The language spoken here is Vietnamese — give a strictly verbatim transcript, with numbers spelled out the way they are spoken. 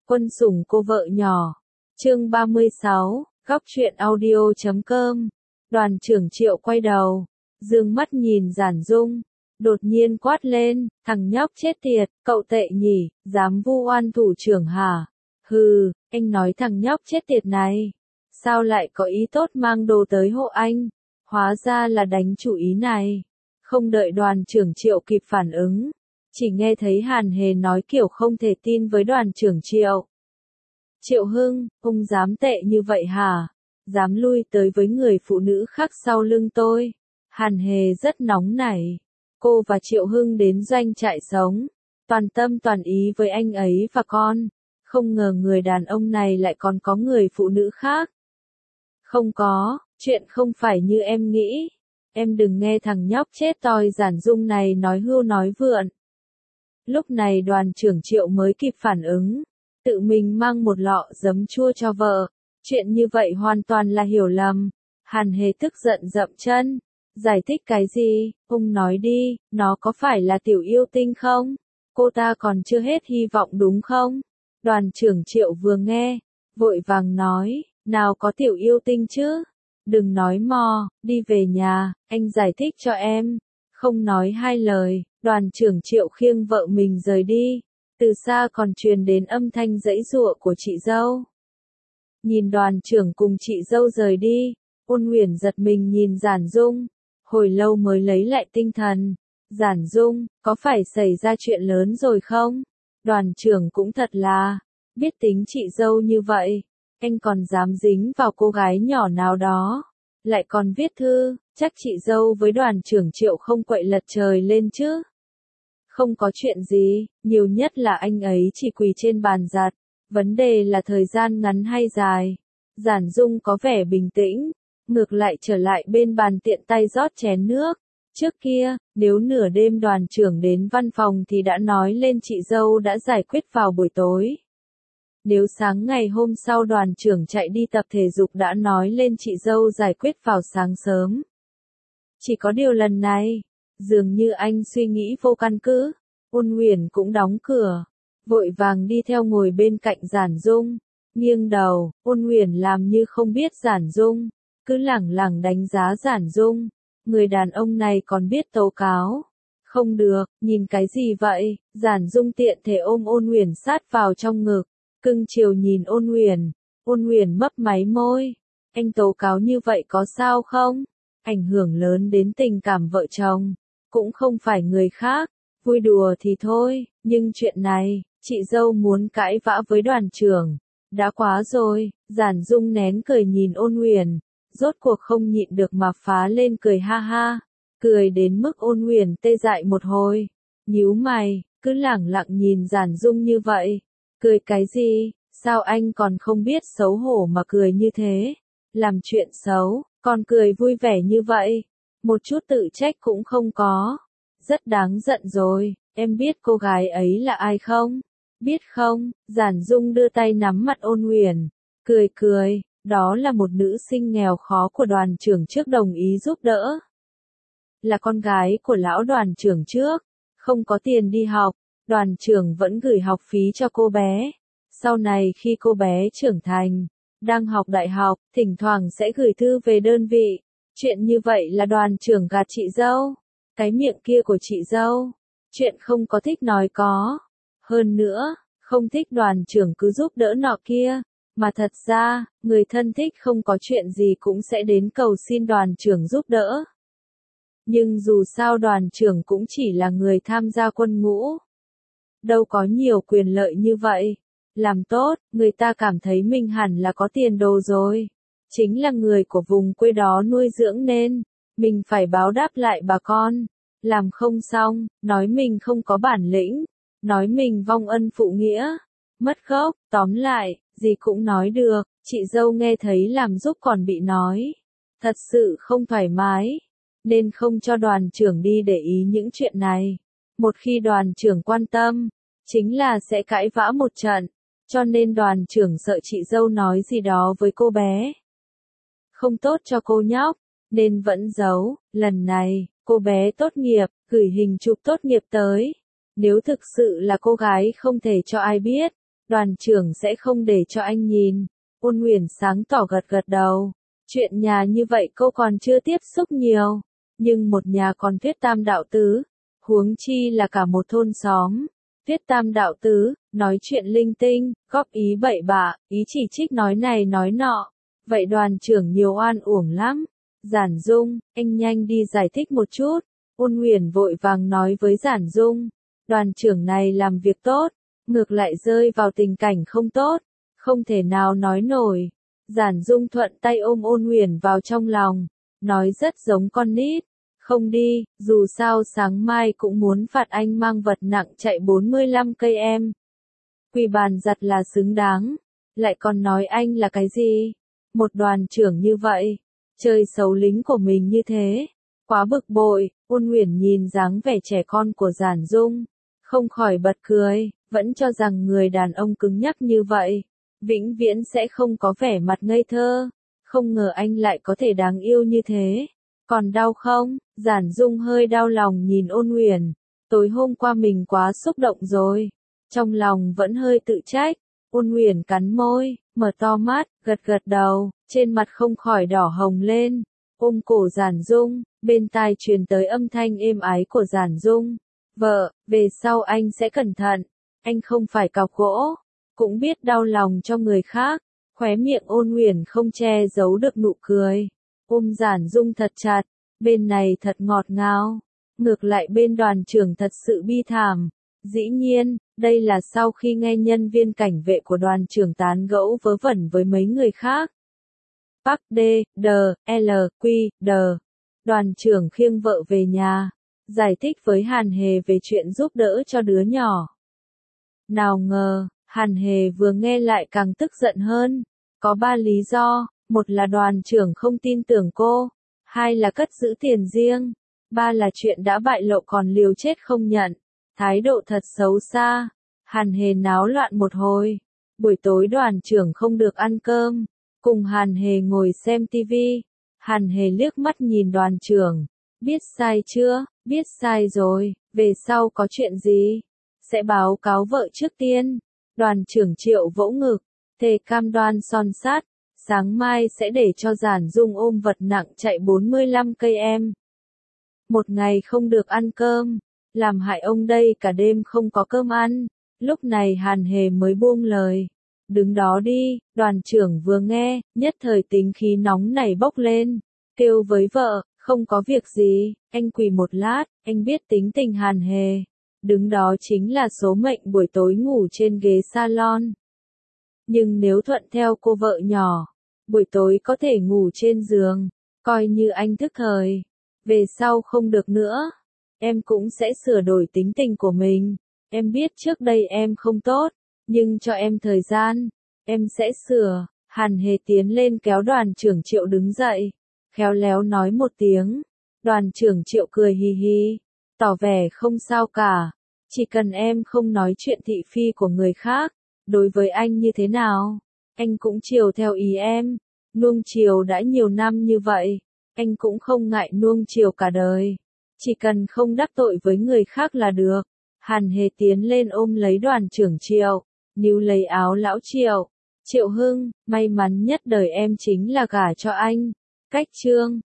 Quân sủng cô vợ nhỏ. Chương ba mươi sáu, góc truyện audio chấm com. Đoàn trưởng Triệu quay đầu, dương mắt nhìn Giản Dung, đột nhiên quát lên, thằng nhóc chết tiệt, cậu tệ nhỉ, dám vu oan thủ trưởng hả? Hừ, anh nói thằng nhóc chết tiệt này, sao lại có ý tốt mang đồ tới hộ anh? Hóa ra là đánh chủ ý này. Không đợi đoàn trưởng Triệu kịp phản ứng, chỉ nghe thấy Hàn Hề nói kiểu không thể tin với đoàn trưởng Triệu. Triệu Hưng, ông dám tệ như vậy hả? Dám lui tới với người phụ nữ khác sau lưng tôi. Hàn Hề rất nóng nảy. Cô và Triệu Hưng đến doanh trại sống, toàn tâm toàn ý với anh ấy và con. Không ngờ người đàn ông này lại còn có người phụ nữ khác. Không có, chuyện không phải như em nghĩ. Em đừng nghe thằng nhóc chết toi Giản Dung này nói hưu nói vượn. Lúc này đoàn trưởng Triệu mới kịp phản ứng, tự mình mang một lọ giấm chua cho vợ. Chuyện như vậy hoàn toàn là hiểu lầm. Hàn Hề tức giận dậm chân. Giải thích cái gì? Ông nói đi, nó có phải là tiểu yêu tinh không? Cô ta còn chưa hết hy vọng đúng không? Đoàn trưởng Triệu vừa nghe, vội vàng nói, nào có tiểu yêu tinh chứ? Đừng nói mò, đi về nhà, anh giải thích cho em. Không nói hai lời, đoàn trưởng Triệu khiêng vợ mình rời đi. Từ xa còn truyền đến âm thanh giãy giụa của chị dâu. Nhìn đoàn trưởng cùng chị dâu rời đi, Ôn Huyền giật mình nhìn Giản Dung, hồi lâu mới lấy lại tinh thần. Giản Dung, có phải xảy ra chuyện lớn rồi không? Đoàn trưởng cũng thật là, biết tính chị dâu như vậy, anh còn dám dính vào cô gái nhỏ nào đó, lại còn viết thư, chắc chị dâu với đoàn trưởng Triệu không quậy lật trời lên chứ. Không có chuyện gì, nhiều nhất là anh ấy chỉ quỳ trên bàn giặt, vấn đề là thời gian ngắn hay dài. Giản Dung có vẻ bình tĩnh, ngược lại trở lại bên bàn tiện tay rót chén nước. Trước kia, nếu nửa đêm đoàn trưởng đến văn phòng thì đã nói lên chị dâu đã giải quyết vào buổi tối. Nếu sáng ngày hôm sau đoàn trưởng chạy đi tập thể dục đã nói lên chị dâu giải quyết vào sáng sớm. Chỉ có điều lần này, dường như anh suy nghĩ vô căn cứ. Ôn Huyền cũng đóng cửa, vội vàng đi theo ngồi bên cạnh Giản Dung, nghiêng đầu. Ôn Huyền làm như không biết Giản Dung, cứ lẳng lẳng đánh giá Giản Dung. Người đàn ông này còn biết tố cáo. Không được, nhìn cái gì vậy? Giản Dung tiện thể ôm Ôn Huyền sát vào trong ngực, cưng chiều nhìn Ôn Huyền. Ôn Huyền mấp máy môi, anh tố cáo như vậy có sao không? Ảnh hưởng lớn đến tình cảm vợ chồng, cũng không phải người khác. Vui đùa thì thôi, nhưng chuyện này, chị dâu muốn cãi vã với đoàn trưởng, đã quá rồi. Giản Dung nén cười nhìn Ôn Huyền, rốt cuộc không nhịn được mà phá lên cười ha ha, cười đến mức Ôn Huyền tê dại một hồi, nhíu mày, cứ lẳng lặng nhìn Giản Dung như vậy. Cười cái gì, sao anh còn không biết xấu hổ mà cười như thế? Làm chuyện xấu, còn cười vui vẻ như vậy, một chút tự trách cũng không có. Rất đáng giận rồi, em biết cô gái ấy là ai không? Biết không? Giản Dung đưa tay nắm mặt Ôn Huyền, cười cười, đó là một nữ sinh nghèo khó của đoàn trưởng trước đồng ý giúp đỡ. Là con gái của lão đoàn trưởng trước, không có tiền đi học, đoàn trưởng vẫn gửi học phí cho cô bé. Sau này khi cô bé trưởng thành, đang học đại học, thỉnh thoảng sẽ gửi thư về đơn vị. Chuyện như vậy là đoàn trưởng gạt chị dâu. Cái miệng kia của chị dâu, chuyện không có thích nói có. Hơn nữa, không thích đoàn trưởng cứ giúp đỡ nọ kia, mà thật ra, người thân thích không có chuyện gì cũng sẽ đến cầu xin đoàn trưởng giúp đỡ. Nhưng dù sao đoàn trưởng cũng chỉ là người tham gia quân ngũ, đâu có nhiều quyền lợi như vậy. Làm tốt, người ta cảm thấy mình hẳn là có tiền đồ rồi, chính là người của vùng quê đó nuôi dưỡng nên mình phải báo đáp lại bà con. Làm không xong, nói mình không có bản lĩnh, nói mình vong ân phụ nghĩa, mất gốc, tóm lại, gì cũng nói được. Chị dâu nghe thấy làm giúp còn bị nói, thật sự không thoải mái, nên không cho đoàn trưởng đi để ý những chuyện này. Một khi đoàn trưởng quan tâm, chính là sẽ cãi vã một trận, cho nên đoàn trưởng sợ chị dâu nói gì đó với cô bé không tốt cho cô nhóc, nên vẫn giấu. Lần này, cô bé tốt nghiệp, gửi hình chụp tốt nghiệp tới. Nếu thực sự là cô gái không thể cho ai biết, Đoàn trưởng sẽ không để cho anh nhìn. Ôn Nguyền sáng tỏ gật gật đầu. Chuyện nhà như vậy cô còn chưa tiếp xúc nhiều. Nhưng một nhà còn thuyết tam đạo tứ. Huống chi là cả một thôn xóm. Thuyết tam đạo tứ, nói chuyện linh tinh, góp ý bậy bạ, ý chỉ trích nói này nói nọ. Vậy đoàn trưởng nhiều oan uổng lắm. Giản Dung, anh nhanh đi giải thích một chút. Ôn Nguyền vội vàng nói với Giản Dung. Đoàn trưởng này làm việc tốt, ngược lại rơi vào tình cảnh không tốt, không thể nào nói nổi. Giản Dung thuận tay ôm Ôn Nguyền vào trong lòng, nói rất giống con nít. Không đi, dù sao sáng mai cũng muốn phạt anh mang vật nặng chạy bốn mươi lăm cây em. Quỳ bàn giặt là xứng đáng, lại còn nói anh là cái gì? Một đoàn trưởng như vậy, chơi xấu lính của mình như thế, quá bực bội. Ôn Nguyền nhìn dáng vẻ trẻ con của Giản Dung, không khỏi bật cười, vẫn cho rằng người đàn ông cứng nhắc như vậy, vĩnh viễn sẽ không có vẻ mặt ngây thơ, không ngờ anh lại có thể đáng yêu như thế. Còn đau không? Giản Dung hơi đau lòng nhìn Ôn Nguyền, tối hôm qua mình quá xúc động rồi, trong lòng vẫn hơi tự trách. Ôn Nguyền cắn môi, mở to mắt, gật gật đầu, trên mặt không khỏi đỏ hồng lên, ôm cổ Giản Dung, bên tai truyền tới âm thanh êm ái của Giản Dung. Vợ, về sau anh sẽ cẩn thận, anh không phải cọc gỗ, cũng biết đau lòng cho người khác. Khóe miệng Ôn Nguyền không che giấu được nụ cười, ôm Giản Dung thật chặt, bên này thật ngọt ngào, ngược lại bên đoàn trưởng thật sự bi thảm. Dĩ nhiên, đây là sau khi nghe nhân viên cảnh vệ của đoàn trưởng tán gẫu vớ vẩn với mấy người khác. Park D, D, L, Q, D. Đoàn trưởng khiêng vợ về nhà, giải thích với Hàn Hề về chuyện giúp đỡ cho đứa nhỏ. Nào ngờ, Hàn Hề vừa nghe lại càng tức giận hơn. Có ba lý do, một là đoàn trưởng không tin tưởng cô, hai là cất giữ tiền riêng, ba là chuyện đã bại lộ còn liều chết không nhận. Thái độ thật xấu xa. Hàn Hề náo loạn một hồi. Buổi tối đoàn trưởng không được ăn cơm, cùng Hàn Hề ngồi xem tivi. Hàn Hề liếc mắt nhìn đoàn trưởng. Biết sai chưa? Biết sai rồi, về sau có chuyện gì? Sẽ báo cáo vợ trước tiên. Đoàn trưởng Triệu vỗ ngực, thề cam đoan son sắt, sáng mai sẽ để cho Giản Dung ôm vật nặng chạy bốn mươi lăm cây em. Một ngày không được ăn cơm, làm hại ông đây cả đêm không có cơm ăn. Lúc này Hàn Hề mới buông lời. Đứng đó đi. Đoàn trưởng vừa nghe, nhất thời tính khí nóng nảy bốc lên, kêu với vợ, không có việc gì, anh quỳ một lát, anh biết tính tình Hàn Hề. Đứng đó chính là số mệnh buổi tối ngủ trên ghế salon. Nhưng nếu thuận theo cô vợ nhỏ, buổi tối có thể ngủ trên giường, coi như anh thức thời. Về sau không được nữa, em cũng sẽ sửa đổi tính tình của mình. Em biết trước đây em không tốt, nhưng cho em thời gian, em sẽ sửa. Hàn Hề tiến lên kéo đoàn trưởng Triệu đứng dậy, khéo léo nói một tiếng. Đoàn trưởng Triệu cười hì hì, tỏ vẻ không sao cả, chỉ cần em không nói chuyện thị phi của người khác, đối với anh như thế nào, anh cũng chiều theo ý em. Nuông chiều đã nhiều năm như vậy, anh cũng không ngại nuông chiều cả đời, chỉ cần không đắc tội với người khác là được. Hàn Hề tiến lên ôm lấy đoàn trưởng Triệu, níu lấy áo lão Triệu. Triệu Hưng, may mắn nhất đời em chính là gả cho anh. Cách chương